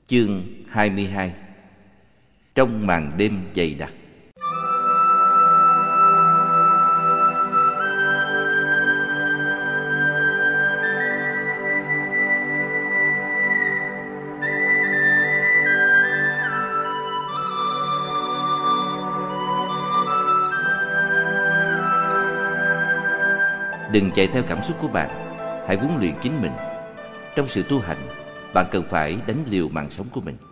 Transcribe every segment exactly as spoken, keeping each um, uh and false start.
Chương hai mươi hai. Trong màn đêm dày đặc. Đừng chạy theo cảm xúc của bạn, hãy huấn luyện chính mình. Trong sự tu hành, bạn cần phải đánh liều mạng sống của mình.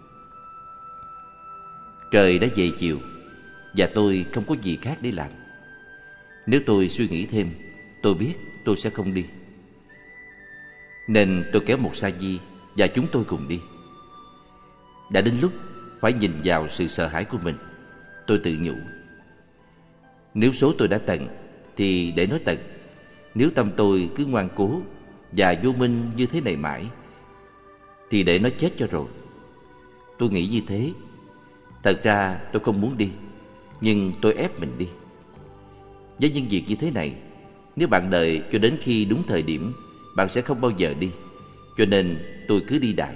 Trời đã về chiều và tôi không có gì khác để làm. Nếu tôi suy nghĩ thêm, tôi biết tôi sẽ không đi. Nên tôi kéo một sa di và chúng tôi cùng đi. Đã đến lúc phải nhìn vào sự sợ hãi của mình. Tôi tự nhủ, nếu số tôi đã tận thì để nó tận. Nếu tâm tôi cứ ngoan cố và vô minh như thế này mãi thì để nó chết cho rồi. Tôi nghĩ như thế. Thật ra tôi không muốn đi, nhưng tôi ép mình đi. Với những việc như thế này, nếu bạn đợi cho đến khi đúng thời điểm, bạn sẽ không bao giờ đi. Cho nên tôi cứ đi đại.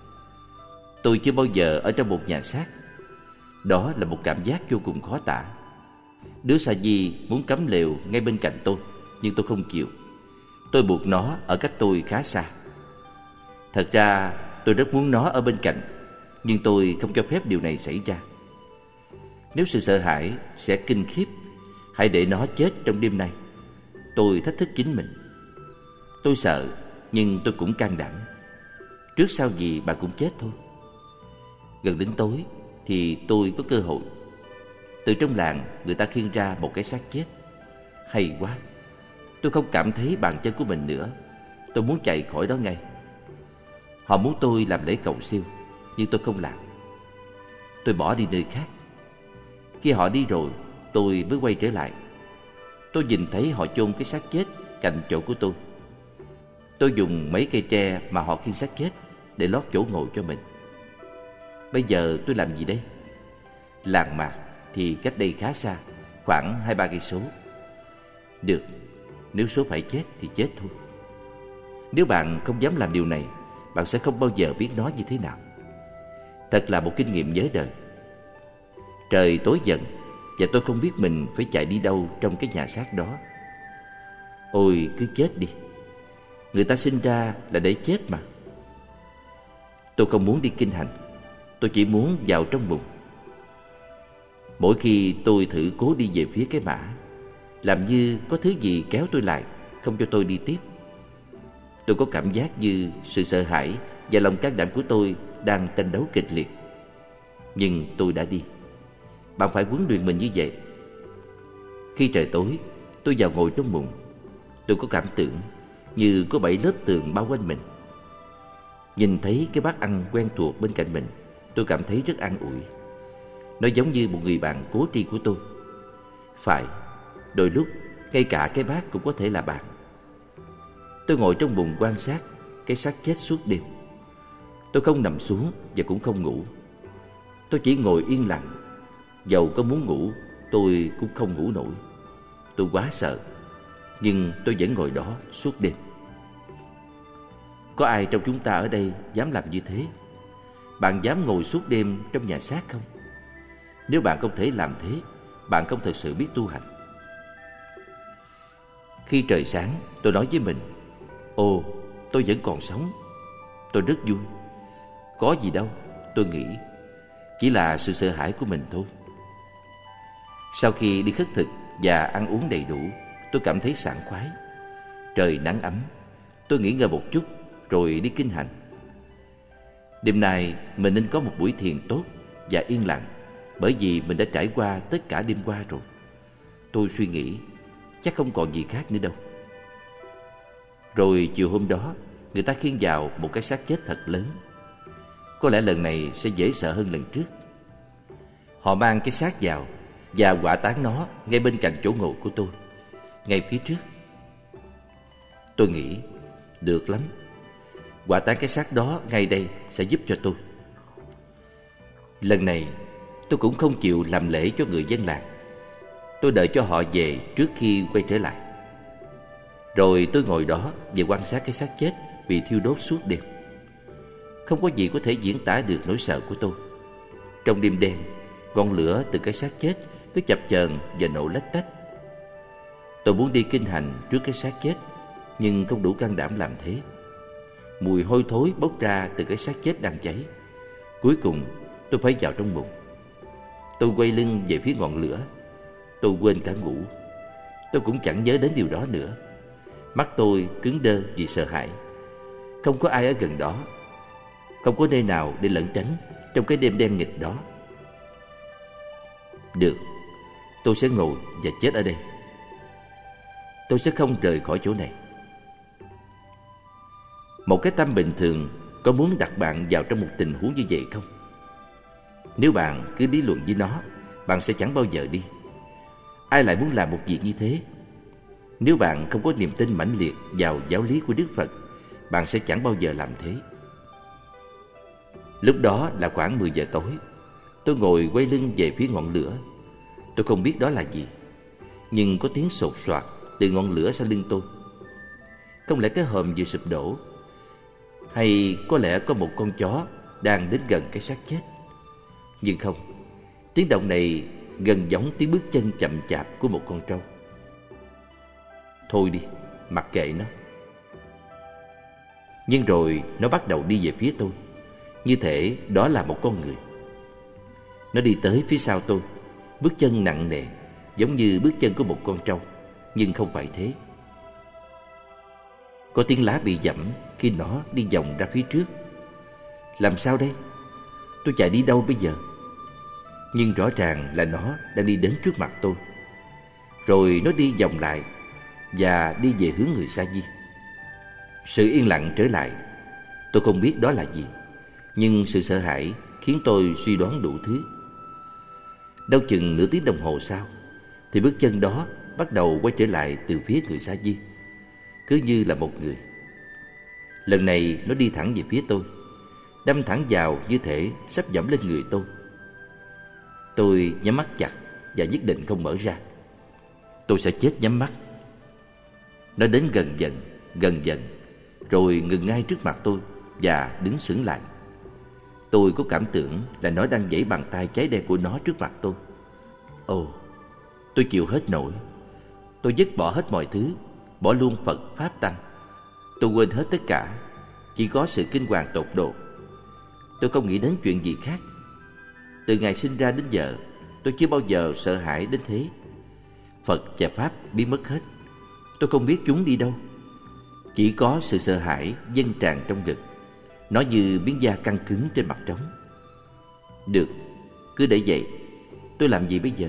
Tôi chưa bao giờ ở trong một nhà xác. Đó là một cảm giác vô cùng khó tả. Đứa sa di muốn cắm lều ngay bên cạnh tôi, nhưng tôi không chịu. Tôi buộc nó ở cách tôi khá xa. Thật ra tôi rất muốn nó ở bên cạnh, nhưng tôi không cho phép điều này xảy ra. Nếu sự sợ hãi sẽ kinh khiếp, hãy để nó chết trong đêm nay. Tôi thách thức chính mình. Tôi sợ, nhưng tôi cũng can đảm. Trước sau gì bạn cũng chết thôi. Gần đến tối thì tôi có cơ hội. Từ trong làng người ta khiêng ra một cái xác chết. Hay quá. Tôi không cảm thấy bàn chân của mình nữa. Tôi muốn chạy khỏi đó ngay. Họ muốn tôi làm lễ cầu siêu, nhưng tôi không làm. Tôi bỏ đi nơi khác. Khi họ đi rồi, tôi mới quay trở lại. Tôi nhìn thấy họ chôn cái xác chết cạnh chỗ của tôi. Tôi dùng mấy cây tre mà họ khiêng xác chết để lót chỗ ngồi cho mình. Bây giờ tôi làm gì đây? Làng mạc thì cách đây khá xa, khoảng hai ba cây số. Được, nếu số phải chết thì chết thôi. Nếu bạn không dám làm điều này, bạn sẽ không bao giờ biết nó như thế nào. Thật là một kinh nghiệm nhớ đời. Trời tối dần và tôi không biết mình phải chạy đi đâu trong cái nhà xác đó. Ôi, cứ chết đi. Người ta sinh ra là để chết mà. Tôi không muốn đi kinh hành. Tôi chỉ muốn vào trong bụng. Mỗi khi tôi thử cố đi về phía cái mã, làm như có thứ gì kéo tôi lại, không cho tôi đi tiếp. Tôi có cảm giác như sự sợ hãi và lòng can đảm của tôi đang tranh đấu kịch liệt. Nhưng tôi đã đi. Bạn phải huấn luyện mình như vậy. Khi trời tối, tôi vào ngồi trong mùng. Tôi có cảm tưởng như có bảy lớp tường bao quanh mình. Nhìn thấy cái bát ăn quen thuộc bên cạnh mình, tôi cảm thấy rất an ủi. Nó giống như một người bạn cố tri của tôi. Phải, đôi lúc ngay cả cái bát cũng có thể là bạn. Tôi ngồi trong bùn quan sát cái xác chết suốt đêm. Tôi không nằm xuống và cũng không ngủ. Tôi chỉ ngồi yên lặng. Dầu có muốn ngủ, tôi cũng không ngủ nổi. Tôi quá sợ, nhưng tôi vẫn ngồi đó suốt đêm. Có ai trong chúng ta ở đây dám làm như thế? Bạn dám ngồi suốt đêm trong nhà xác không? Nếu bạn không thể làm thế, bạn không thực sự biết tu hành. Khi trời sáng, tôi nói với mình, ồ, tôi vẫn còn sống. Tôi rất vui. Có gì đâu, tôi nghĩ. Chỉ là sự sợ hãi của mình thôi. Sau khi đi khất thực và ăn uống đầy đủ, tôi cảm thấy sảng khoái. Trời nắng ấm. Tôi nghỉ ngơi một chút rồi đi kinh hành. Đêm nay mình nên có một buổi thiền tốt và yên lặng, bởi vì mình đã trải qua tất cả đêm qua rồi. Tôi suy nghĩ chắc không còn gì khác nữa đâu. Rồi chiều hôm đó, người ta khiêng vào một cái xác chết thật lớn. Có lẽ lần này sẽ dễ sợ hơn lần trước. Họ mang cái xác vào và hỏa táng nó ngay bên cạnh chỗ ngồi của tôi, ngay phía trước. Tôi nghĩ, được lắm. Hỏa táng cái xác đó ngay đây sẽ giúp cho tôi. Lần này tôi cũng không chịu làm lễ cho người dân làng. Tôi đợi cho họ về trước khi quay trở lại. Rồi tôi ngồi đó và quan sát cái xác chết bị thiêu đốt suốt đêm. Không có gì có thể diễn tả được nỗi sợ của tôi. Trong đêm đen, ngọn lửa từ cái xác chết cứ chập chờn và nổ lách tách. Tôi muốn đi kinh hành trước cái xác chết, nhưng không đủ can đảm làm thế. Mùi hôi thối bốc ra từ cái xác chết đang cháy. Cuối cùng tôi phải vào trong bụng. Tôi quay lưng về phía ngọn lửa. Tôi quên cả ngủ. Tôi cũng chẳng nhớ đến điều đó nữa. Mắt tôi cứng đơ vì sợ hãi. Không có ai ở gần đó. Không có nơi nào để lẩn tránh trong cái đêm đen nghịch đó. Được, tôi sẽ ngồi và chết ở đây. Tôi sẽ không rời khỏi chỗ này. Một cái tâm bình thường có muốn đặt bạn vào trong một tình huống như vậy không? Nếu bạn cứ lý luận với nó, bạn sẽ chẳng bao giờ đi. Ai lại muốn làm một việc như thế? Nếu bạn không có niềm tin mãnh liệt vào giáo lý của Đức Phật, bạn sẽ chẳng bao giờ làm thế. Lúc đó là khoảng mười giờ tối. Tôi ngồi quay lưng về phía ngọn lửa. Tôi không biết đó là gì, nhưng có tiếng sột soạt từ ngọn lửa sau lưng tôi. Không lẽ cái hòm vừa sụp đổ? Hay có lẽ có một con chó đang đến gần cái xác chết? Nhưng không, tiếng động này gần giống tiếng bước chân chậm chạp của một con trâu. Thôi đi, mặc kệ nó. Nhưng rồi nó bắt đầu đi về phía tôi, như thể đó là một con người. Nó đi tới phía sau tôi, bước chân nặng nề, giống như bước chân của một con trâu, nhưng không phải thế. Có tiếng lá bị giẫm khi nó đi vòng ra phía trước. Làm sao đây? Tôi chạy đi đâu bây giờ? Nhưng rõ ràng là nó đang đi đến trước mặt tôi. Rồi nó đi vòng lại và đi về hướng người sa di. Sự yên lặng trở lại. Tôi không biết đó là gì, nhưng sự sợ hãi khiến tôi suy đoán đủ thứ. Đâu chừng nửa tiếng đồng hồ sau thì bước chân đó bắt đầu quay trở lại từ phía người sa di, cứ như là một người. Lần này nó đi thẳng về phía tôi, đâm thẳng vào như thể sắp dẫm lên người tôi. Tôi nhắm mắt chặt và nhất định không mở ra. Tôi sẽ chết nhắm mắt. Nó đến gần dần, gần dần, rồi ngừng ngay trước mặt tôi và đứng sững lại. Tôi có cảm tưởng là nó đang giãy bàn tay cháy đen của nó trước mặt tôi. Ồ, tôi chịu hết nổi. Tôi dứt bỏ hết mọi thứ, bỏ luôn Phật Pháp Tăng. Tôi quên hết tất cả, chỉ có sự kinh hoàng tột độ. Tôi không nghĩ đến chuyện gì khác. Từ ngày sinh ra đến giờ, tôi chưa bao giờ sợ hãi đến thế. Phật và Pháp biến mất hết. Tôi không biết chúng đi đâu. Chỉ có sự sợ hãi dâng tràn trong ngực. Nó như miếng da căng cứng trên mặt trống. Được, cứ để vậy. Tôi làm gì bây giờ?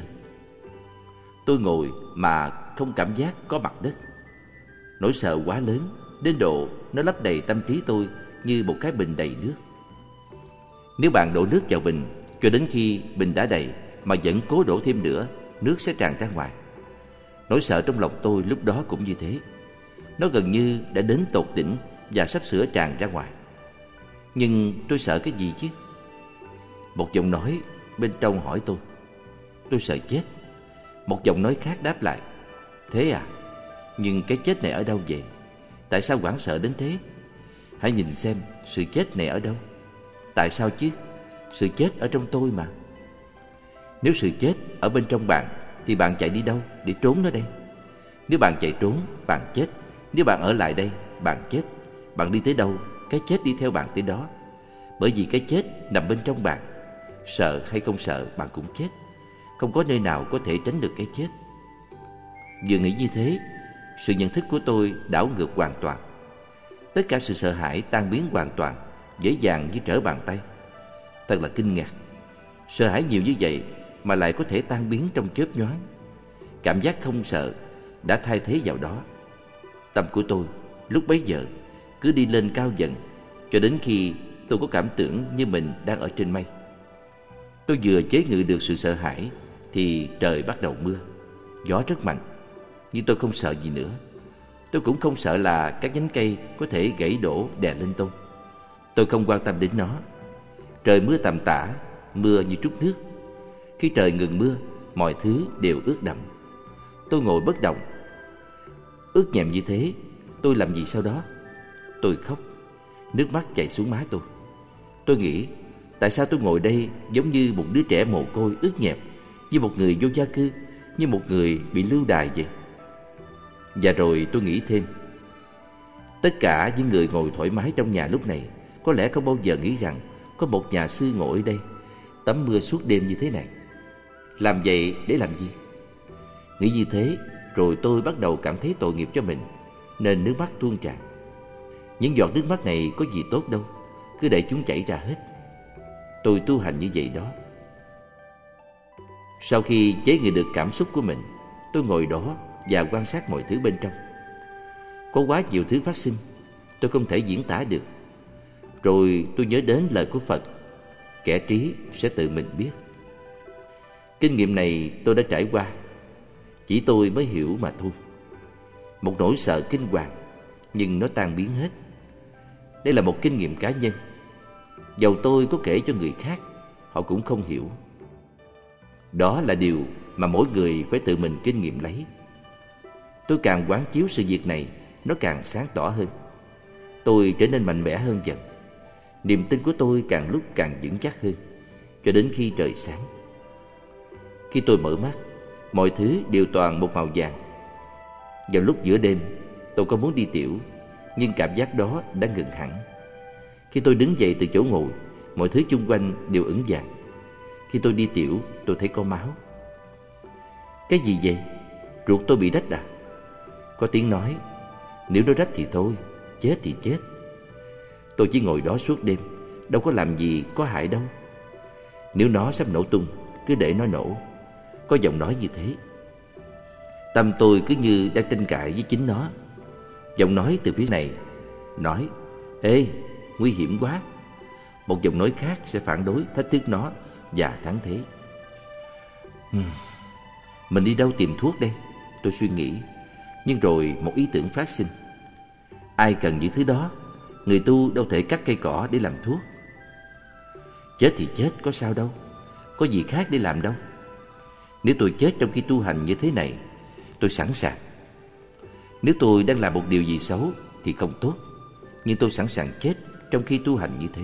Tôi ngồi mà không cảm giác có mặt đất. Nỗi sợ quá lớn đến độ nó lấp đầy tâm trí tôi như một cái bình đầy nước. Nếu bạn đổ nước vào bình cho đến khi bình đã đầy mà vẫn cố đổ thêm nữa, nước sẽ tràn ra ngoài. Nỗi sợ trong lòng tôi lúc đó cũng như thế. Nó gần như đã đến tột đỉnh và sắp sửa tràn ra ngoài. Nhưng tôi sợ cái gì chứ? Một giọng nói bên trong hỏi tôi. Tôi sợ chết. Một giọng nói khác đáp lại. Thế à? Nhưng cái chết này ở đâu vậy? Tại sao hoảng sợ đến thế? Hãy nhìn xem sự chết này ở đâu. Tại sao chứ? Sự chết ở trong tôi mà. Nếu sự chết ở bên trong bạn thì bạn chạy đi đâu để trốn nó đây? Nếu bạn chạy trốn, bạn chết. Nếu bạn ở lại đây, bạn chết. Bạn đi tới đâu, cái chết đi theo bạn tới đó. Bởi vì cái chết nằm bên trong bạn. Sợ hay không sợ, bạn cũng chết. Không có nơi nào có thể tránh được cái chết. Vừa nghĩ như thế, sự nhận thức của tôi đảo ngược hoàn toàn. Tất cả sự sợ hãi tan biến hoàn toàn, dễ dàng như trở bàn tay. Thật là kinh ngạc. Sợ hãi nhiều như vậy mà lại có thể tan biến trong chớp nhoáng. Cảm giác không sợ đã thay thế vào đó. Tâm của tôi lúc bấy giờ cứ đi lên cao dần, cho đến khi tôi có cảm tưởng như mình đang ở trên mây. Tôi vừa chế ngự được sự sợ hãi thì trời bắt đầu mưa. Gió rất mạnh, nhưng tôi không sợ gì nữa. Tôi cũng không sợ là các nhánh cây có thể gãy đổ đè lên tôi. Tôi không quan tâm đến nó. Trời mưa tầm tã, mưa như trút nước. Khi trời ngừng mưa, mọi thứ đều ướt đẫm. Tôi ngồi bất động. Ướt nhèm như thế, tôi làm gì sau đó? Tôi khóc. Nước mắt chảy xuống má tôi. Tôi nghĩ, tại sao tôi ngồi đây giống như một đứa trẻ mồ côi ướt nhẹp, như một người vô gia cư, như một người bị lưu đày vậy? Và rồi tôi nghĩ thêm, tất cả những người ngồi thoải mái trong nhà lúc này có lẽ không bao giờ nghĩ rằng có một nhà sư ngồi ở đây tắm mưa suốt đêm như thế này. Làm vậy để làm gì? Nghĩ như thế, rồi tôi bắt đầu cảm thấy tội nghiệp cho mình, nên nước mắt tuôn tràn. Những giọt nước mắt này có gì tốt đâu, cứ để chúng chảy ra hết. Tôi tu hành như vậy đó. Sau khi chế ngự được cảm xúc của mình, tôi ngồi đó và quan sát mọi thứ bên trong. Có quá nhiều thứ phát sinh, tôi không thể diễn tả được. Rồi tôi nhớ đến lời của Phật: kẻ trí sẽ tự mình biết. Kinh nghiệm này tôi đã trải qua, chỉ tôi mới hiểu mà thôi. Một nỗi sợ kinh hoàng, nhưng nó tan biến hết. Đây là một kinh nghiệm cá nhân. Dầu tôi có kể cho người khác, họ cũng không hiểu. Đó là điều mà mỗi người phải tự mình kinh nghiệm lấy. Tôi càng quán chiếu sự việc này, nó càng sáng tỏ hơn. Tôi trở nên mạnh mẽ hơn dần. Niềm tin của tôi càng lúc càng vững chắc hơn, cho đến khi trời sáng. Khi tôi mở mắt, mọi thứ đều toàn một màu vàng. Vào lúc giữa đêm, tôi có muốn đi tiểu, nhưng cảm giác đó đã ngừng hẳn. Khi tôi đứng dậy từ chỗ ngồi, mọi thứ chung quanh đều ửng vàng. Khi tôi đi tiểu, tôi thấy có máu. Cái gì vậy? Ruột tôi bị rách à? Có tiếng nói, nếu nó rách thì thôi, chết thì chết. Tôi chỉ ngồi đó suốt đêm, đâu có làm gì có hại đâu. Nếu nó sắp nổ tung, cứ để nó nổ. Có giọng nói như thế. Tâm tôi cứ như đang tranh cãi với chính nó. Giọng nói từ phía này nói, ê, nguy hiểm quá. Một giọng nói khác sẽ phản đối, thách thức nó và thắng thế. hmm. Mình đi đâu tìm thuốc đây? Tôi suy nghĩ. Nhưng rồi một ý tưởng phát sinh. Ai cần những thứ đó? Người tu đâu thể cắt cây cỏ để làm thuốc. Chết thì chết, có sao đâu. Có gì khác để làm đâu. Nếu tôi chết trong khi tu hành như thế này, tôi sẵn sàng. Nếu tôi đang làm một điều gì xấu thì không tốt, nhưng tôi sẵn sàng chết trong khi tu hành như thế.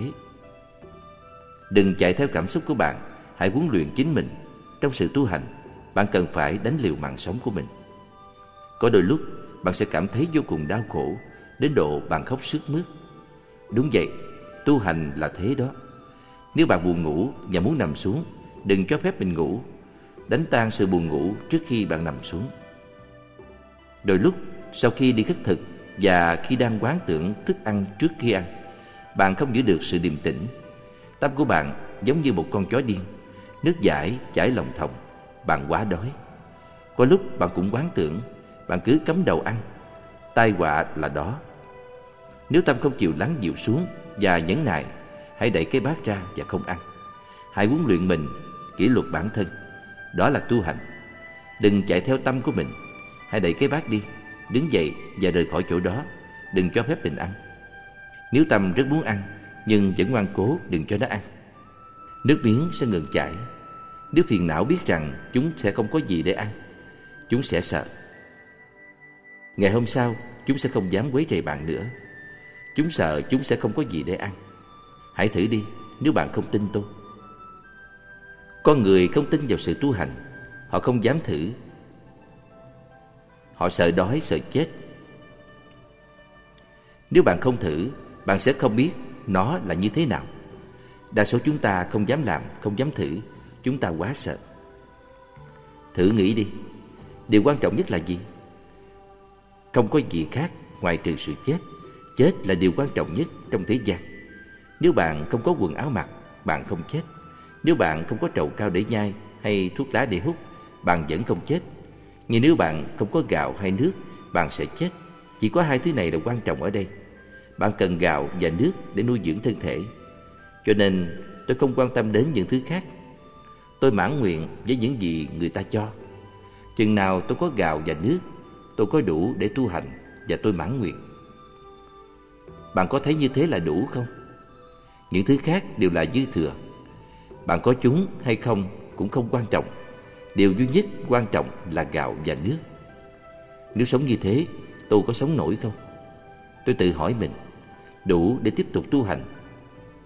Đừng chạy theo cảm xúc của bạn. Hãy huấn luyện chính mình. Trong sự tu hành, bạn cần phải đánh liều mạng sống của mình. Có đôi lúc bạn sẽ cảm thấy vô cùng đau khổ, đến độ bạn khóc sướt mướt. Đúng vậy, tu hành là thế đó. Nếu bạn buồn ngủ và muốn nằm xuống, đừng cho phép mình ngủ. Đánh tan sự buồn ngủ trước khi bạn nằm xuống. Đôi lúc, sau khi đi khất thực và khi đang quán tưởng thức ăn trước khi ăn, bạn không giữ được sự điềm tĩnh. Tâm của bạn giống như một con chó điên, nước dãi chảy lòng thòng. Bạn quá đói. Có lúc bạn cũng quán tưởng, bạn cứ cắm đầu ăn. Tai họa là đó. Nếu tâm không chịu lắng dịu xuống và nhẫn nại, hãy đẩy cái bát ra và không ăn. Hãy huấn luyện mình, kỷ luật bản thân. Đó là tu hành. Đừng chạy theo tâm của mình. Hãy đẩy cái bát đi, đứng dậy và rời khỏi chỗ đó. Đừng cho phép mình ăn. Nếu tâm rất muốn ăn nhưng vẫn ngoan cố, đừng cho nó ăn. Nước miếng sẽ ngừng chảy. Nếu phiền não biết rằng chúng sẽ không có gì để ăn, chúng sẽ sợ. Ngày hôm sau, chúng sẽ không dám quấy rầy bạn nữa. Chúng sợ chúng sẽ không có gì để ăn. Hãy thử đi, nếu bạn không tin tôi. Con người không tin vào sự tu hành. Họ không dám thử. Họ sợ đói, sợ chết. Nếu bạn không thử, bạn sẽ không biết nó là như thế nào. Đa số chúng ta không dám làm, không dám thử. Chúng ta quá sợ. Thử nghĩ đi, điều quan trọng nhất là gì? Không có gì khác ngoài trừ sự chết. Chết là điều quan trọng nhất trong thế gian. Nếu bạn không có quần áo mặc, bạn không chết. Nếu bạn không có trầu cao để nhai hay thuốc lá để hút, bạn vẫn không chết. Nhưng nếu bạn không có gạo hay nước, bạn sẽ chết. Chỉ có hai thứ này là quan trọng ở đây. Bạn cần gạo và nước để nuôi dưỡng thân thể. Cho nên tôi không quan tâm đến những thứ khác. Tôi mãn nguyện với những gì người ta cho. Chừng nào tôi có gạo và nước, tôi có đủ để tu hành và tôi mãn nguyện. Bạn có thấy như thế là đủ không? Những thứ khác đều là dư thừa. Bạn có chúng hay không cũng không quan trọng. Điều duy nhất quan trọng là gạo và nước. Nếu sống như thế, tôi có sống nổi không? Tôi tự hỏi mình, đủ để tiếp tục tu hành.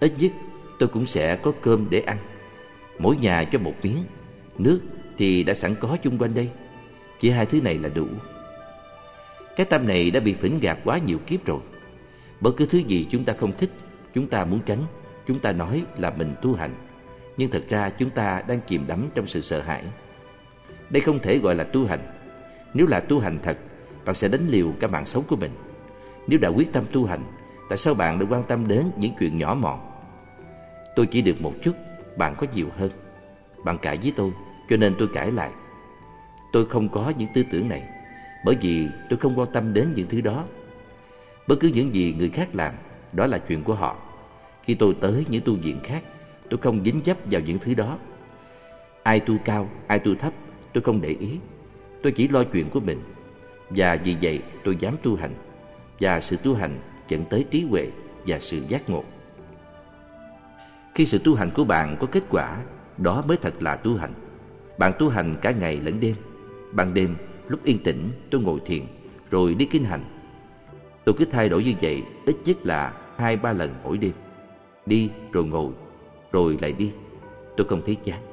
Ít nhất tôi cũng sẽ có cơm để ăn. Mỗi nhà cho một miếng. Nước thì đã sẵn có chung quanh đây. Chỉ hai thứ này là đủ. Cái tâm này đã bị phỉnh gạt quá nhiều kiếp rồi. Bất cứ thứ gì chúng ta không thích, chúng ta muốn tránh, chúng ta nói là mình tu hành, nhưng thật ra chúng ta đang chìm đắm trong sự sợ hãi. Đây không thể gọi là tu hành. Nếu là tu hành thật, bạn sẽ đánh liều cả mạng sống của mình. Nếu đã quyết tâm tu hành, tại sao bạn lại quan tâm đến những chuyện nhỏ mọn? Tôi chỉ được một chút, bạn có nhiều hơn. Bạn cãi với tôi, cho nên tôi cãi lại. Tôi không có những tư tưởng này, bởi vì tôi không quan tâm đến những thứ đó. Bất cứ những gì người khác làm, đó là chuyện của họ. Khi tôi tới những tu viện khác, tôi không dính dấp vào những thứ đó. Ai tu cao, ai tu thấp, tôi không để ý. Tôi chỉ lo chuyện của mình. Và vì vậy tôi dám tu hành. Và sự tu hành dẫn tới trí huệ và sự giác ngộ. Khi sự tu hành của bạn có kết quả, đó mới thật là tu hành. Bạn tu hành cả ngày lẫn đêm. Ban đêm, lúc yên tĩnh, tôi ngồi thiền, rồi đi kinh hành. Tôi cứ thay đổi như vậy ít nhất là hai ba lần mỗi đêm. Đi rồi ngồi, rồi lại đi. Tôi không thấy chán.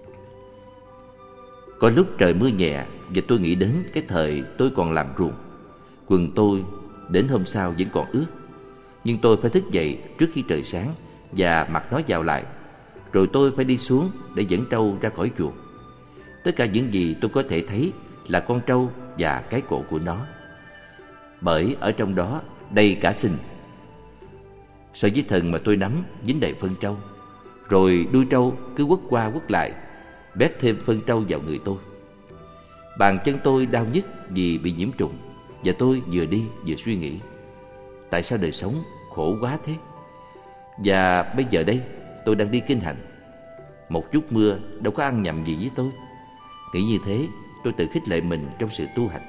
Có lúc trời mưa nhẹ và tôi nghĩ đến cái thời tôi còn làm ruộng. Quần tôi đến hôm sau vẫn còn ướt. Nhưng tôi phải thức dậy trước khi trời sáng và mặc nó vào lại. Rồi tôi phải đi xuống để dẫn trâu ra khỏi chuồng. Tất cả những gì tôi có thể thấy là con trâu và cái cổ của nó. Bởi ở trong đó đầy cả sình. Sợi dây thừng mà tôi nắm dính đầy phân trâu. Rồi đuôi trâu cứ quất qua quất lại, bét thêm phân trâu vào người tôi. Bàn chân tôi đau nhức vì bị nhiễm trùng. Và tôi vừa đi vừa suy nghĩ, tại sao đời sống khổ quá thế? Và bây giờ đây tôi đang đi kinh hành. Một chút mưa đâu có ăn nhầm gì với tôi. Nghĩ như thế, tôi tự khích lệ mình trong sự tu hành.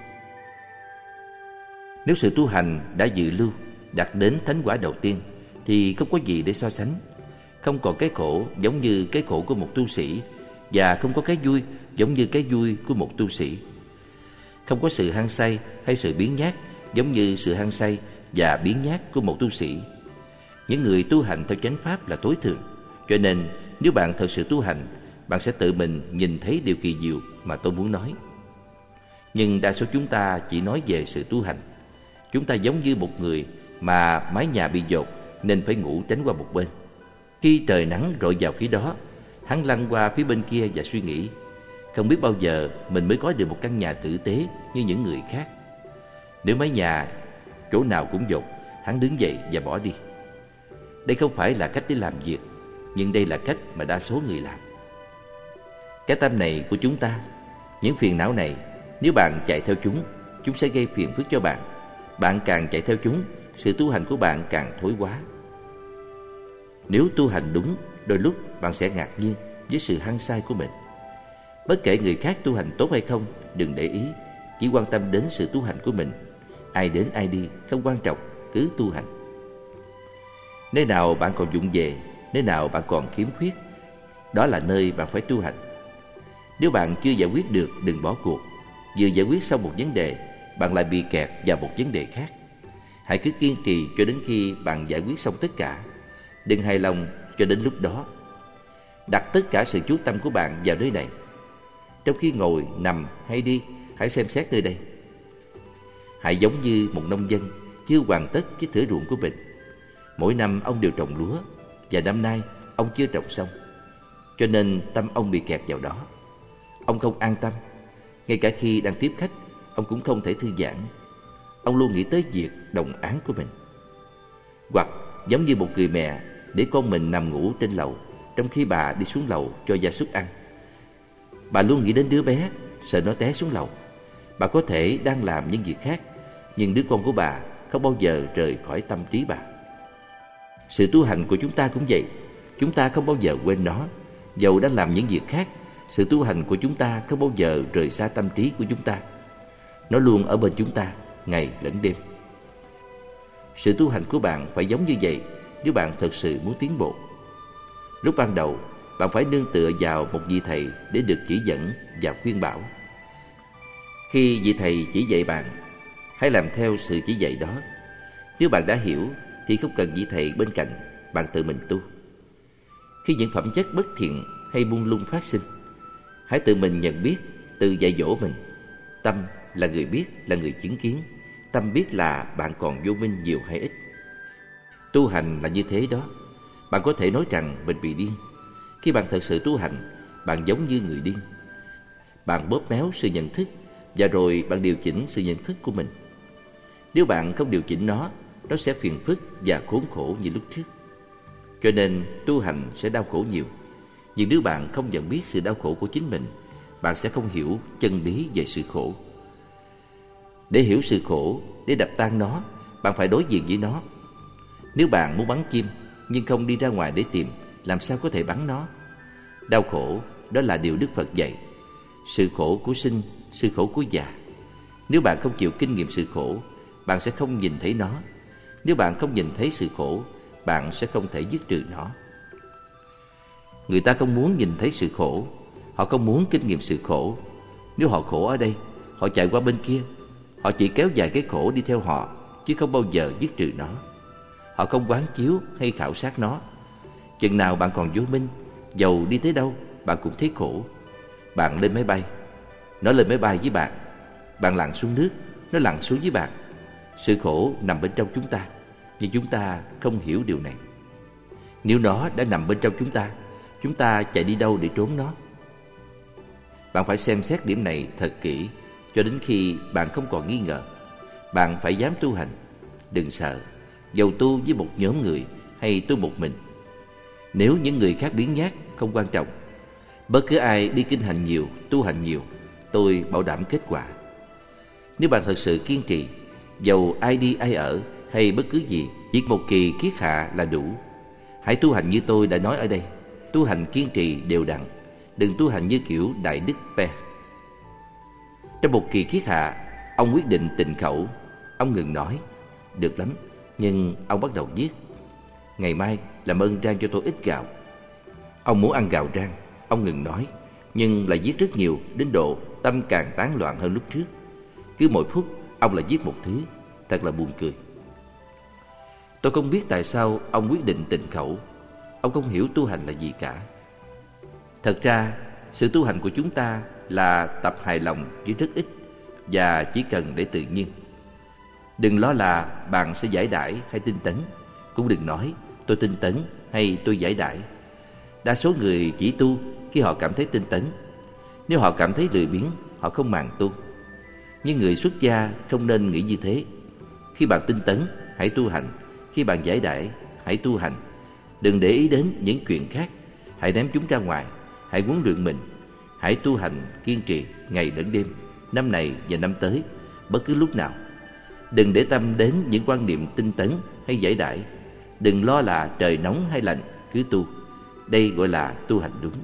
Nếu sự tu hành đã dự lưu, đạt đến thánh quả đầu tiên, thì không có gì để so sánh. Không còn cái khổ giống như cái khổ của một tu sĩ, và không có cái vui giống như cái vui của một tu sĩ. Không có sự hăng say hay sự biếng nhác giống như sự hăng say và biếng nhác của một tu sĩ. Những người tu hành theo chánh pháp là tối thượng. Cho nên nếu bạn thật sự tu hành, bạn sẽ tự mình nhìn thấy điều kỳ diệu mà tôi muốn nói. Nhưng đa số chúng ta chỉ nói về sự tu hành. Chúng ta giống như một người mà mái nhà bị dột nên phải ngủ tránh qua một bên. Khi trời nắng rọi vào phía đó, hắn lăn qua phía bên kia và suy nghĩ, không biết bao giờ mình mới có được một căn nhà tử tế như những người khác. Nếu mái nhà chỗ nào cũng dột, hắn đứng dậy và bỏ đi. Đây không phải là cách để làm việc, nhưng đây là cách mà đa số người làm. Cái tâm này của chúng ta, những phiền não này, nếu bạn chạy theo chúng, chúng sẽ gây phiền phức cho bạn. Bạn càng chạy theo chúng, sự tu hành của bạn càng thối quá. Nếu tu hành đúng, đôi lúc bạn sẽ ngạc nhiên với sự hăng say của mình. Bất kể người khác tu hành tốt hay không, đừng để ý, chỉ quan tâm đến sự tu hành của mình. Ai đến ai đi không quan trọng, cứ tu hành. Nơi nào bạn còn vụng về, nơi nào bạn còn khiếm khuyết, đó là nơi bạn phải tu hành. Nếu bạn chưa giải quyết được, đừng bỏ cuộc. Vừa giải quyết xong một vấn đề, bạn lại bị kẹt vào một vấn đề khác. Hãy cứ kiên trì cho đến khi bạn giải quyết xong tất cả. Đừng hài lòng cho đến lúc đó. Đặt tất cả sự chú tâm của bạn vào nơi này. Trong khi ngồi, nằm hay đi, hãy xem xét nơi đây. Hãy giống như một nông dân chưa hoàn tất cái thửa ruộng của mình. Mỗi năm ông đều trồng lúa, và năm nay ông chưa trồng xong. Cho nên tâm ông bị kẹt vào đó. Ông không an tâm. Ngay cả khi đang tiếp khách, ông cũng không thể thư giãn. Ông luôn nghĩ tới việc đồng áng của mình. Hoặc giống như một người mẹ để con mình nằm ngủ trên lầu, trong khi bà đi xuống lầu cho gia súc ăn. Bà luôn nghĩ đến đứa bé, sợ nó té xuống lầu. Bà có thể đang làm những việc khác, nhưng đứa con của bà không bao giờ rời khỏi tâm trí bà. Sự tu hành của chúng ta cũng vậy. Chúng ta không bao giờ quên nó. Dầu đang làm những việc khác, sự tu hành của chúng ta không bao giờ rời xa tâm trí của chúng ta. Nó luôn ở bên chúng ta, ngày lẫn đêm. Sự tu hành của bạn phải giống như vậy nếu bạn thật sự muốn tiến bộ. Lúc ban đầu, bạn phải nương tựa vào một vị thầy để được chỉ dẫn và khuyên bảo. Khi vị thầy chỉ dạy bạn, hãy làm theo sự chỉ dạy đó. Nếu bạn đã hiểu thì không cần vị thầy bên cạnh, bạn tự mình tu. Khi những phẩm chất bất thiện hay buông lung phát sinh, hãy tự mình nhận biết, tự dạy dỗ mình. Tâm là người biết, là người chứng kiến. Tâm biết là bạn còn vô minh nhiều hay ít. Tu hành là như thế đó. Bạn có thể nói rằng mình bị điên. Khi bạn thật sự tu hành, bạn giống như người điên. Bạn bóp méo sự nhận thức, và rồi bạn điều chỉnh sự nhận thức của mình. Nếu bạn không điều chỉnh nó, nó sẽ phiền phức và khốn khổ như lúc trước. Cho nên tu hành sẽ đau khổ nhiều. Nhưng nếu bạn không nhận biết sự đau khổ của chính mình, bạn sẽ không hiểu chân lý về sự khổ. Để hiểu sự khổ, để đập tan nó, bạn phải đối diện với nó. Nếu bạn muốn bắn chim nhưng không đi ra ngoài để tìm, làm sao có thể bắn nó? Đau khổ, đó là điều Đức Phật dạy. Sự khổ của sinh, sự khổ của già. Nếu bạn không chịu kinh nghiệm sự khổ, bạn sẽ không nhìn thấy nó. Nếu bạn không nhìn thấy sự khổ, bạn sẽ không thể dứt trừ nó. Người ta không muốn nhìn thấy sự khổ. Họ không muốn kinh nghiệm sự khổ. Nếu họ khổ ở đây, họ chạy qua bên kia. Họ chỉ kéo dài cái khổ đi theo họ, chứ không bao giờ dứt trừ nó. Họ không quán chiếu hay khảo sát nó. Chừng nào bạn còn vô minh, dầu đi tới đâu, bạn cũng thấy khổ. Bạn lên máy bay, nó lên máy bay với bạn. Bạn lặn xuống nước, nó lặn xuống với bạn. Sự khổ nằm bên trong chúng ta, nhưng chúng ta không hiểu điều này. Nếu nó đã nằm bên trong chúng ta, chúng ta chạy đi đâu để trốn nó? Bạn phải xem xét điểm này thật kỹ, cho đến khi bạn không còn nghi ngờ. Bạn phải dám tu hành. Đừng sợ, dầu tu với một nhóm người hay tu một mình. Nếu những người khác biếng nhác, không quan trọng. Bất cứ ai đi kinh hành nhiều, tu hành nhiều, tôi bảo đảm kết quả. Nếu bạn thật sự kiên trì, dầu ai đi ai ở hay bất cứ gì, chỉ một kỳ kiết hạ là đủ. Hãy tu hành như tôi đã nói ở đây. Tu hành kiên trì đều đặn. Đừng tu hành như kiểu Đại Đức Pe. Trong một kỳ kiết hạ, ông quyết định tịnh khẩu. Ông ngừng nói. Được lắm. Nhưng ông bắt đầu viết. Ngày mai làm ơn rang cho tôi ít gạo. Ông muốn ăn gạo rang. Ông ngừng nói. Nhưng lại viết rất nhiều, đến độ tâm càng tán loạn hơn lúc trước. Cứ mỗi phút ông lại viết một thứ. Thật là buồn cười. Tôi không biết tại sao ông quyết định tịnh khẩu. Ông không hiểu tu hành là gì cả. Thật ra, sự tu hành của chúng ta là tập hài lòng với rất ít, và chỉ cần để tự nhiên. Đừng lo là bạn sẽ giải đãi hay tinh tấn. Cũng đừng nói tôi tinh tấn hay tôi giải đãi. Đa số người chỉ tu khi họ cảm thấy tinh tấn. Nếu họ cảm thấy lười biếng, họ không màng tu. Nhưng người xuất gia không nên nghĩ như thế. Khi bạn tinh tấn, hãy tu hành. Khi bạn giải đãi, hãy tu hành. Đừng để ý đến những chuyện khác. Hãy ném chúng ra ngoài. Hãy huấn luyện mình. Hãy tu hành kiên trì ngày lẫn đêm, năm này và năm tới, bất cứ lúc nào. Đừng để tâm đến những quan niệm tinh tấn hay giải đãi. Đừng lo là trời nóng hay lạnh, cứ tu. Đây gọi là tu hành đúng.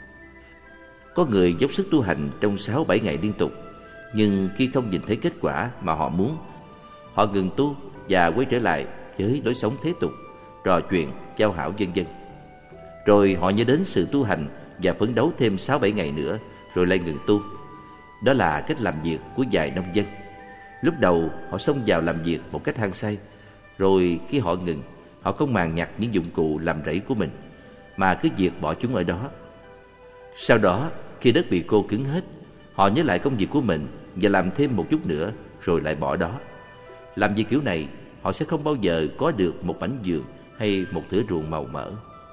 Có người dốc sức tu hành trong sáu bảy ngày liên tục, nhưng khi không nhìn thấy kết quả mà họ muốn, họ ngừng tu và quay trở lại với lối sống thế tục, trò chuyện, giao hảo vân vân. Rồi họ nhớ đến sự tu hành và phấn đấu thêm sáu bảy ngày nữa, rồi lại ngừng tu. Đó là cách làm việc của vài nông dân. Lúc đầu họ xông vào làm việc một cách hăng say, rồi khi họ ngừng, họ không màng nhặt những dụng cụ làm rẫy của mình, mà cứ việc bỏ chúng ở đó. Sau đó, khi đất bị khô cứng hết, họ nhớ lại công việc của mình và làm thêm một chút nữa, rồi lại bỏ đó. Làm việc kiểu này, họ sẽ không bao giờ có được một mảnh vườn hay một thửa ruộng màu mỡ.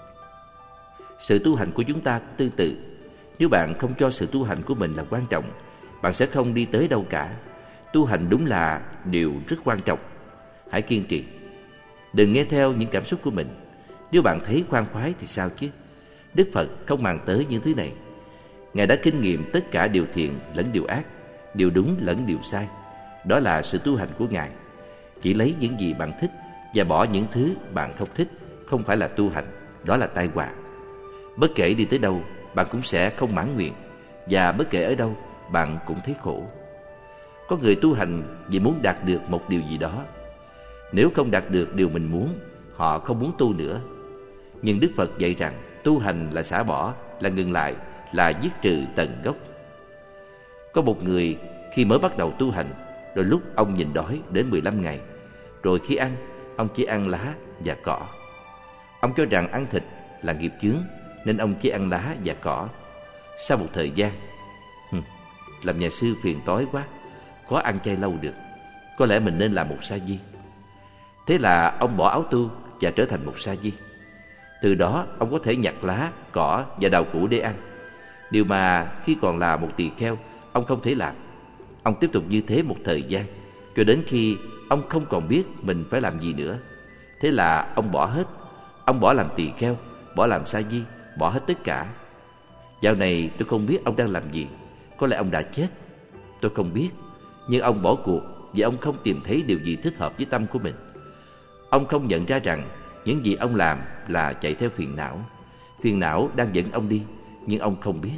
Sự tu hành của chúng ta tương tự. Nếu bạn không cho sự tu hành của mình là quan trọng, bạn sẽ không đi tới đâu cả. Tu hành đúng là điều rất quan trọng. Hãy kiên trì. Đừng nghe theo những cảm xúc của mình. Nếu bạn thấy khoan khoái thì sao chứ? Đức Phật không màng tới những thứ này. Ngài đã kinh nghiệm tất cả điều thiện lẫn điều ác, điều đúng lẫn điều sai. Đó là sự tu hành của Ngài. Chỉ lấy những gì bạn thích và bỏ những thứ bạn không thích không phải là tu hành, đó là tai họa. Bất kể đi tới đâu, bạn cũng sẽ không mãn nguyện, và bất kể ở đâu, bạn cũng thấy khổ. Có người tu hành vì muốn đạt được một điều gì đó. Nếu không đạt được điều mình muốn, họ không muốn tu nữa. Nhưng Đức Phật dạy rằng tu hành là xả bỏ, là ngừng lại, là dứt trừ tận gốc. Có một người khi mới bắt đầu tu hành, đôi lúc ông nhìn đói đến mười lăm ngày, rồi khi ăn, ông chỉ ăn lá và cỏ. Ông cho rằng ăn thịt là nghiệp chướng, nên ông chỉ ăn lá và cỏ. Sau một thời gian, làm nhà sư phiền toái quá, có ăn chay lâu được, có lẽ mình nên làm một sa di. Thế là ông bỏ áo tu và trở thành một sa di. Từ đó ông có thể nhặt lá, cỏ và đào củ để ăn, điều mà khi còn là một tỳ kheo ông không thể làm. Ông tiếp tục như thế một thời gian, cho đến khi ông không còn biết mình phải làm gì nữa. Thế là ông bỏ hết. Ông bỏ làm tỳ kheo, bỏ làm sa di, bỏ hết tất cả. Dạo này tôi không biết ông đang làm gì. Có lẽ ông đã chết, tôi không biết. Nhưng ông bỏ cuộc vì ông không tìm thấy điều gì thích hợp với tâm của mình. Ông không nhận ra rằng những gì ông làm là chạy theo phiền não. Phiền não đang dẫn ông đi, nhưng ông không biết.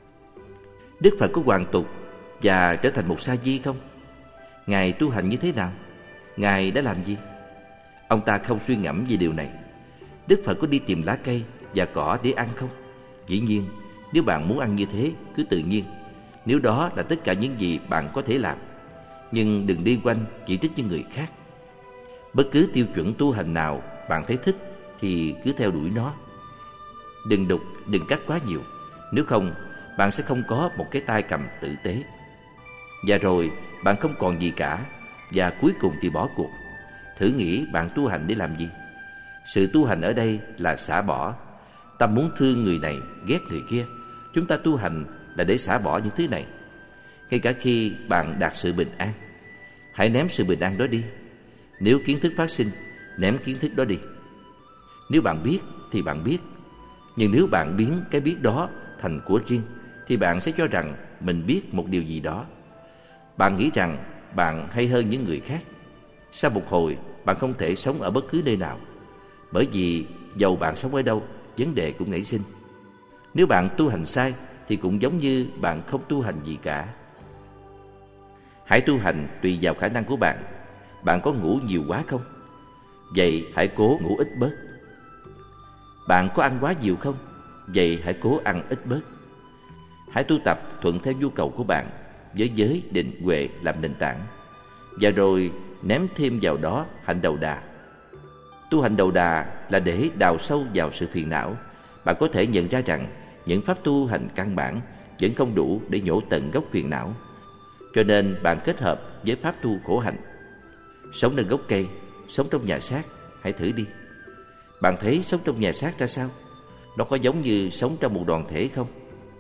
Đức Phật có hoàn tục và trở thành một sa di không? Ngài tu hành như thế nào? Ngài đã làm gì? Ông ta không suy ngẫm về điều này. Đức Phật có đi tìm lá cây và cỏ để ăn không? Dĩ nhiên, nếu bạn muốn ăn như thế, cứ tự nhiên. Nếu đó là tất cả những gì bạn có thể làm. Nhưng đừng đi quanh chỉ trích những người khác. Bất cứ tiêu chuẩn tu hành nào bạn thấy thích thì cứ theo đuổi nó. Đừng đục, đừng cắt quá nhiều. Nếu không, bạn sẽ không có một cái tay cầm tử tế. Và rồi bạn không còn gì cả, và cuối cùng thì bỏ cuộc. Thử nghĩ bạn tu hành để làm gì? Sự tu hành ở đây là xả bỏ. Ta muốn thương người này, ghét người kia. Chúng ta tu hành là để xả bỏ những thứ này. Ngay cả khi bạn đạt sự bình an, hãy ném sự bình an đó đi. Nếu kiến thức phát sinh, ném kiến thức đó đi. Nếu bạn biết thì bạn biết. Nhưng nếu bạn biến cái biết đó thành của riêng, thì bạn sẽ cho rằng mình biết một điều gì đó. Bạn nghĩ rằng bạn hay hơn những người khác. Sau một hồi, bạn không thể sống ở bất cứ nơi nào. Bởi vì dầu bạn sống ở đâu, vấn đề cũng nảy sinh. Nếu bạn tu hành sai thì cũng giống như bạn không tu hành gì cả. Hãy tu hành tùy vào khả năng của bạn. Bạn có ngủ nhiều quá không? Vậy hãy cố ngủ ít bớt. Bạn có ăn quá nhiều không? Vậy hãy cố ăn ít bớt. Hãy tu tập thuận theo nhu cầu của bạn, với giới, định, huệ làm nền tảng. Và rồi ném thêm vào đó hạnh đầu đà. Tu hành đầu đà là để đào sâu vào sự phiền não. Bạn có thể nhận ra rằng những pháp tu hành căn bản vẫn không đủ để nhổ tận gốc phiền não. Cho nên bạn kết hợp với pháp tu khổ hạnh. Sống nơi gốc cây, sống trong nhà xác, hãy thử đi. Bạn thấy sống trong nhà xác ra sao? Nó có giống như sống trong một đoàn thể không?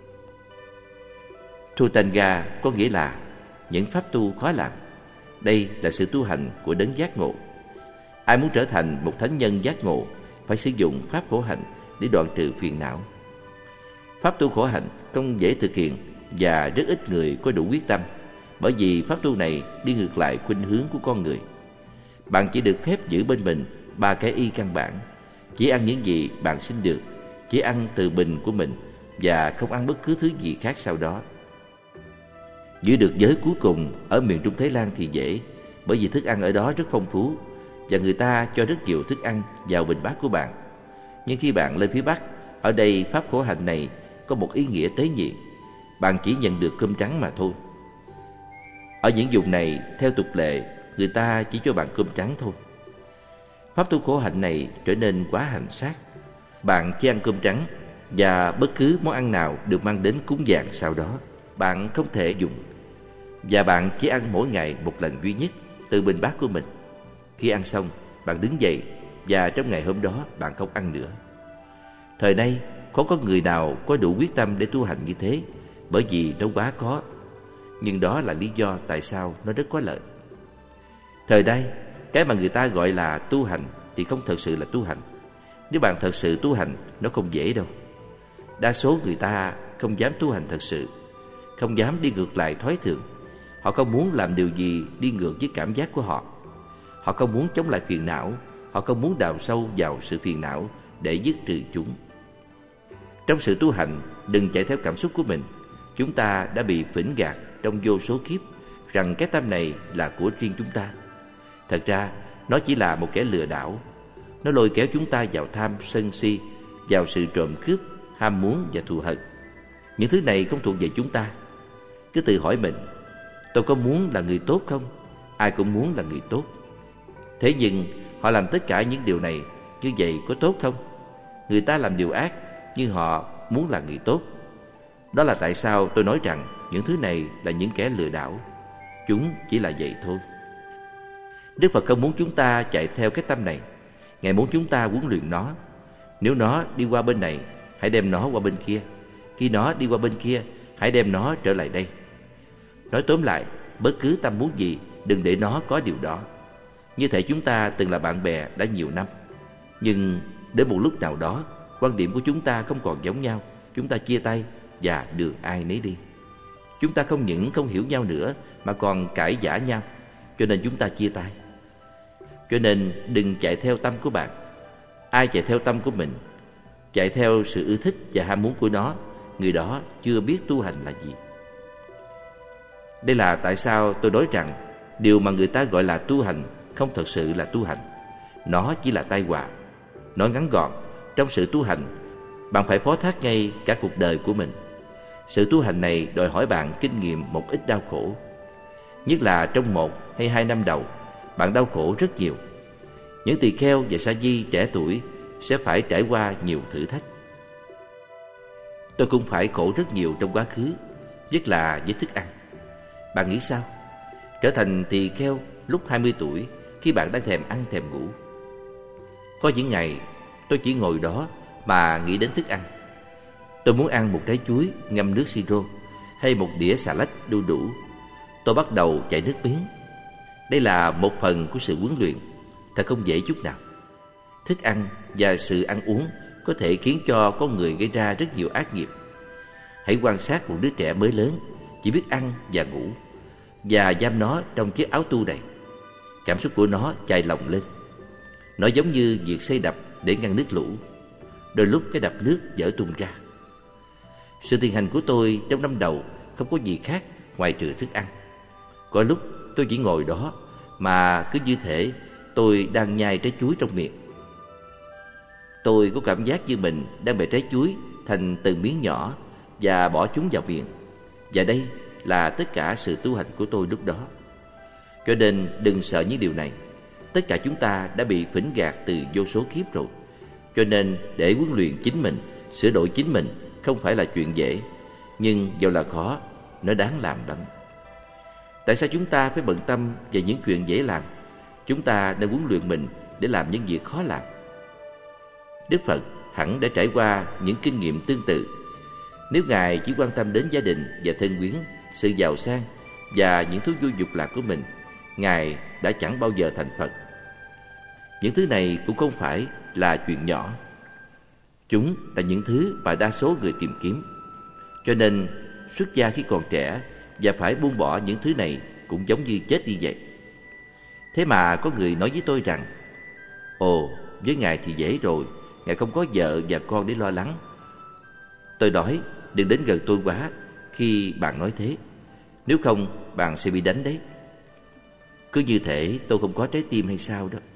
Thutanga có nghĩa là những pháp tu khó làm. Đây là sự tu hành của đấng giác ngộ. Ai muốn trở thành một thánh nhân giác ngộ phải sử dụng pháp khổ hạnh để đoạn trừ phiền não. Pháp tu khổ hạnh không dễ thực hiện và rất ít người có đủ quyết tâm, bởi vì pháp tu này đi ngược lại khuynh hướng của con người. Bạn chỉ được phép giữ bên mình ba cái y căn bản: chỉ ăn những gì bạn xin được, chỉ ăn từ bình của mình và không ăn bất cứ thứ gì khác sau đó. Giữ được giới cuối cùng ở miền Trung Thái Lan thì dễ, bởi vì thức ăn ở đó rất phong phú và người ta cho rất nhiều thức ăn vào bình bát của bạn. Nhưng khi bạn lên phía Bắc, ở đây pháp khổ hạnh này có một ý nghĩa tế nhị. Bạn chỉ nhận được cơm trắng mà thôi. Ở những vùng này, theo tục lệ, người ta chỉ cho bạn cơm trắng thôi. Pháp tu khổ hạnh này trở nên quá hành xác. Bạn chỉ ăn cơm trắng và bất cứ món ăn nào được mang đến cúng dường sau đó bạn không thể dùng. Và bạn chỉ ăn mỗi ngày một lần duy nhất từ bình bát của mình. Khi ăn xong, bạn đứng dậy và trong ngày hôm đó bạn không ăn nữa. Thời nay, không có người nào có đủ quyết tâm để tu hành như thế, bởi vì nó quá khó. Nhưng đó là lý do tại sao nó rất có lợi. Thời đây, cái mà người ta gọi là tu hành thì không thật sự là tu hành. Nếu bạn thật sự tu hành, nó không dễ đâu. Đa số người ta không dám tu hành thật sự, không dám đi ngược lại thói thường. Họ không muốn làm điều gì đi ngược với cảm giác của họ. Họ không muốn chống lại phiền não. Họ không muốn đào sâu vào sự phiền não để dứt trừ chúng. Trong sự tu hành, đừng chạy theo cảm xúc của mình. Chúng ta đã bị phỉnh gạt trong vô số kiếp rằng cái tâm này là của riêng chúng ta. Thật ra, nó chỉ là một kẻ lừa đảo. Nó lôi kéo chúng ta vào tham, sân si, vào sự trộm cướp, ham muốn và thù hận. Những thứ này không thuộc về chúng ta. Cứ tự hỏi mình, tôi có muốn là người tốt không? Ai cũng muốn là người tốt. Thế nhưng họ làm tất cả những điều này, như vậy có tốt không? Người ta làm điều ác nhưng họ muốn là người tốt. Đó là tại sao tôi nói rằng những thứ này là những kẻ lừa đảo. Chúng chỉ là vậy thôi. Đức Phật không muốn chúng ta chạy theo cái tâm này. Ngài muốn chúng ta huấn luyện nó. Nếu nó đi qua bên này, hãy đem nó qua bên kia. Khi nó đi qua bên kia, hãy đem nó trở lại đây. Nói tóm lại, bất cứ tâm muốn gì, đừng để nó có điều đó. Như thể chúng ta từng là bạn bè đã nhiều năm, nhưng đến một lúc nào đó, quan điểm của chúng ta không còn giống nhau. Chúng ta chia tay và đường ai nấy đi. Chúng ta không những không hiểu nhau nữa mà còn cãi vã nhau, cho nên chúng ta chia tay. Cho nên đừng chạy theo tâm của bạn. Ai chạy theo tâm của mình, chạy theo sự ưa thích và ham muốn của nó, người đó chưa biết tu hành là gì. Đây là tại sao tôi nói rằng điều mà người ta gọi là tu hành không thật sự là tu hành. Nó chỉ là tai họa. Nói ngắn gọn, trong sự tu hành, bạn phải phó thác ngay cả cuộc đời của mình. Sự tu hành này đòi hỏi bạn kinh nghiệm một ít đau khổ. Nhất là trong một hay hai năm đầu, bạn đau khổ rất nhiều. Những tỳ kheo và sa di trẻ tuổi sẽ phải trải qua nhiều thử thách. Tôi cũng phải khổ rất nhiều trong quá khứ, nhất là với thức ăn. Bạn nghĩ sao? Trở thành tỳ kheo lúc hai mươi tuổi, khi bạn đang thèm ăn thèm ngủ. Có những ngày tôi chỉ ngồi đó mà nghĩ đến thức ăn. Tôi muốn ăn một trái chuối ngâm nước siro hay một đĩa xà lách đu đủ. Tôi bắt đầu chảy nước miếng. Đây là một phần của sự huấn luyện, thật không dễ chút nào. Thức ăn và sự ăn uống có thể khiến cho con người gây ra rất nhiều ác nghiệp. Hãy quan sát một đứa trẻ mới lớn, chỉ biết ăn và ngủ, và giam nó trong chiếc áo tu này. Cảm xúc của nó chai lòng lên. Nó giống như việc xây đập để ngăn nước lũ. Đôi lúc cái đập nước vỡ tung ra. Sự thiền hành của tôi trong năm đầu không có gì khác ngoài trừ thức ăn. Có lúc tôi chỉ ngồi đó mà cứ như thể tôi đang nhai trái chuối trong miệng. Tôi có cảm giác như mình đang bẻ trái chuối thành từng miếng nhỏ và bỏ chúng vào miệng. Và đây là tất cả sự tu hành của tôi lúc đó. Cho nên đừng sợ những điều này. Tất cả chúng ta đã bị phỉnh gạt từ vô số kiếp rồi. Cho nên để huấn luyện chính mình, sửa đổi chính mình không phải là chuyện dễ. Nhưng dẫu là khó, nó đáng làm lắm. Tại sao chúng ta phải bận tâm về những chuyện dễ làm? Chúng ta nên huấn luyện mình để làm những việc khó làm. Đức Phật hẳn đã trải qua những kinh nghiệm tương tự. Nếu Ngài chỉ quan tâm đến gia đình và thân quyến, sự giàu sang và những thú vui dục lạc của mình, Ngài đã chẳng bao giờ thành Phật. Những thứ này cũng không phải là chuyện nhỏ. Chúng là những thứ mà đa số người tìm kiếm. Cho nên xuất gia khi còn trẻ và phải buông bỏ những thứ này cũng giống như chết đi vậy. Thế mà có người nói với tôi rằng: Ồ, với Ngài thì dễ rồi, Ngài không có vợ và con để lo lắng. Tôi nói: đừng đến gần tôi quá khi bạn nói thế, nếu không bạn sẽ bị đánh đấy. Cứ như thể tôi không có trái tim hay sao đó.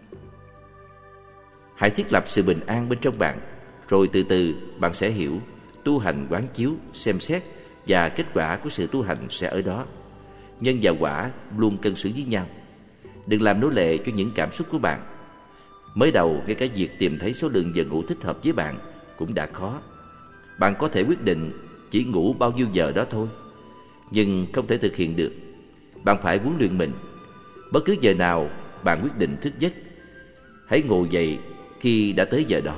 Hãy thiết lập sự bình an bên trong bạn, rồi từ từ bạn sẽ hiểu. Tu hành quán chiếu, xem xét, và kết quả của sự tu hành sẽ ở đó. Nhân và quả luôn cân xứng với nhau. Đừng làm nô lệ cho những cảm xúc của bạn. Mới đầu, ngay cả việc tìm thấy số lượng giờ ngủ thích hợp với bạn cũng đã khó. Bạn có thể quyết định chỉ ngủ bao nhiêu giờ đó thôi, nhưng không thể thực hiện được. Bạn phải huấn luyện mình. Bất cứ giờ nào bạn quyết định thức giấc, hãy ngồi dậy khi đã tới giờ đó.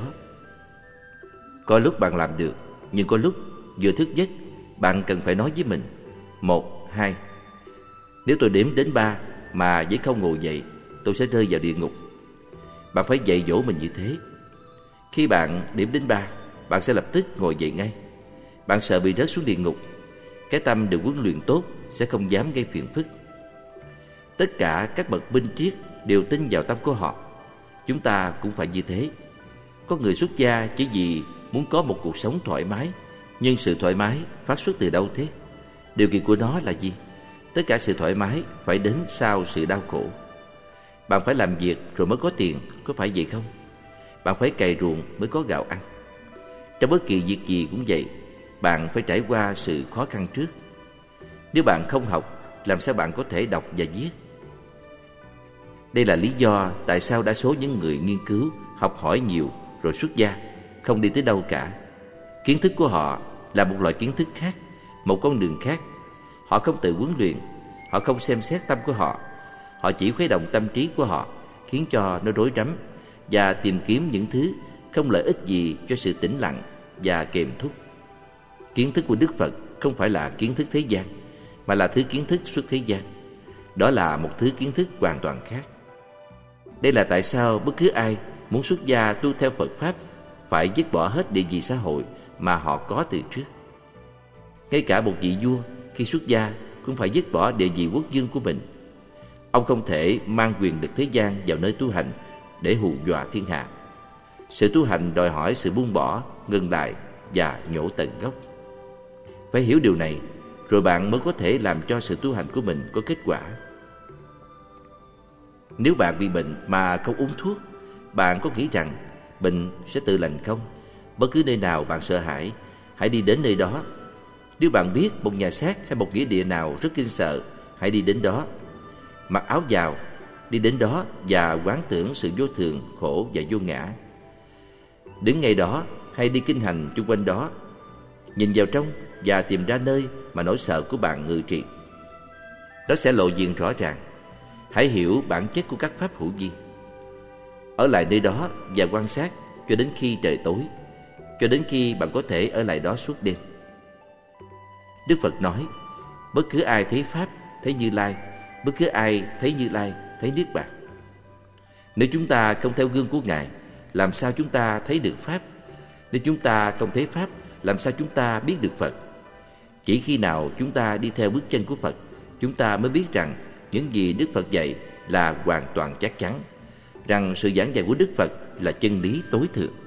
Có lúc bạn làm được, nhưng có lúc vừa thức giấc, bạn cần phải nói với mình: Một, hai. Nếu tôi đếm đến ba mà vẫn không ngồi dậy, tôi sẽ rơi vào địa ngục. Bạn phải dạy dỗ mình như thế. Khi bạn đếm đến ba, bạn sẽ lập tức ngồi dậy ngay. Bạn sợ bị rớt xuống địa ngục. Cái tâm được huấn luyện tốt sẽ không dám gây phiền phức. Tất cả các bậc minh triết đều tin vào tâm của họ. Chúng ta cũng phải như thế. Có người xuất gia chỉ vì muốn có một cuộc sống thoải mái. Nhưng sự thoải mái phát xuất từ đâu thế? Điều kiện của nó là gì? Tất cả sự thoải mái phải đến sau sự đau khổ. Bạn phải làm việc rồi mới có tiền, có phải vậy không? Bạn phải cày ruộng mới có gạo ăn. Trong bất kỳ việc gì cũng vậy, bạn phải trải qua sự khó khăn trước. Nếu bạn không học, làm sao bạn có thể đọc và viết? Đây là lý do tại sao đa số những người nghiên cứu, học hỏi nhiều rồi xuất gia không đi tới đâu cả. Kiến thức của họ là một loại kiến thức khác, một con đường khác. Họ không tự huấn luyện, họ không xem xét tâm của họ. Họ chỉ khuấy động tâm trí của họ, khiến cho nó rối rắm và tìm kiếm những thứ không lợi ích gì cho sự tĩnh lặng và kềm thúc. Kiến thức của Đức Phật không phải là kiến thức thế gian, mà là thứ kiến thức xuất thế gian. Đó là một thứ kiến thức hoàn toàn khác. Đây là tại sao bất cứ ai muốn xuất gia tu theo Phật Pháp phải dứt bỏ hết địa vị xã hội mà họ có từ trước. Ngay cả một vị vua khi xuất gia cũng phải dứt bỏ địa vị quốc vương của mình. Ông không thể mang quyền lực thế gian vào nơi tu hành để hù dọa thiên hạ. Sự tu hành đòi hỏi sự buông bỏ, ngừng lại và nhổ tận gốc. Phải hiểu điều này, rồi bạn mới có thể làm cho sự tu hành của mình có kết quả. Nếu bạn bị bệnh mà không uống thuốc, bạn có nghĩ rằng bệnh sẽ tự lành không? Bất cứ nơi nào bạn sợ hãi, hãy đi đến nơi đó. Nếu bạn biết một nhà xác hay một nghĩa địa nào rất kinh sợ, hãy đi đến đó. Mặc áo vào, đi đến đó và quán tưởng sự vô thường, khổ và vô ngã. Đứng ngay đó hay đi kinh hành chung quanh đó, nhìn vào trong và tìm ra nơi mà nỗi sợ của bạn ngự trị. Đó sẽ lộ diện rõ ràng. Hãy hiểu bản chất của các pháp hữu vi. Ở lại nơi đó và quan sát cho đến khi trời tối, cho đến khi bạn có thể ở lại đó suốt đêm. Đức Phật nói, bất cứ ai thấy Pháp, thấy Như Lai, bất cứ ai thấy Như Lai, thấy Niết Bàn. Nếu chúng ta không theo gương của Ngài, làm sao chúng ta thấy được Pháp? Nếu chúng ta không thấy Pháp, làm sao chúng ta biết được Phật? Chỉ khi nào chúng ta đi theo bước chân của Phật, chúng ta mới biết rằng những gì Đức Phật dạy là hoàn toàn chắc chắn, rằng sự giảng dạy của Đức Phật là chân lý tối thượng.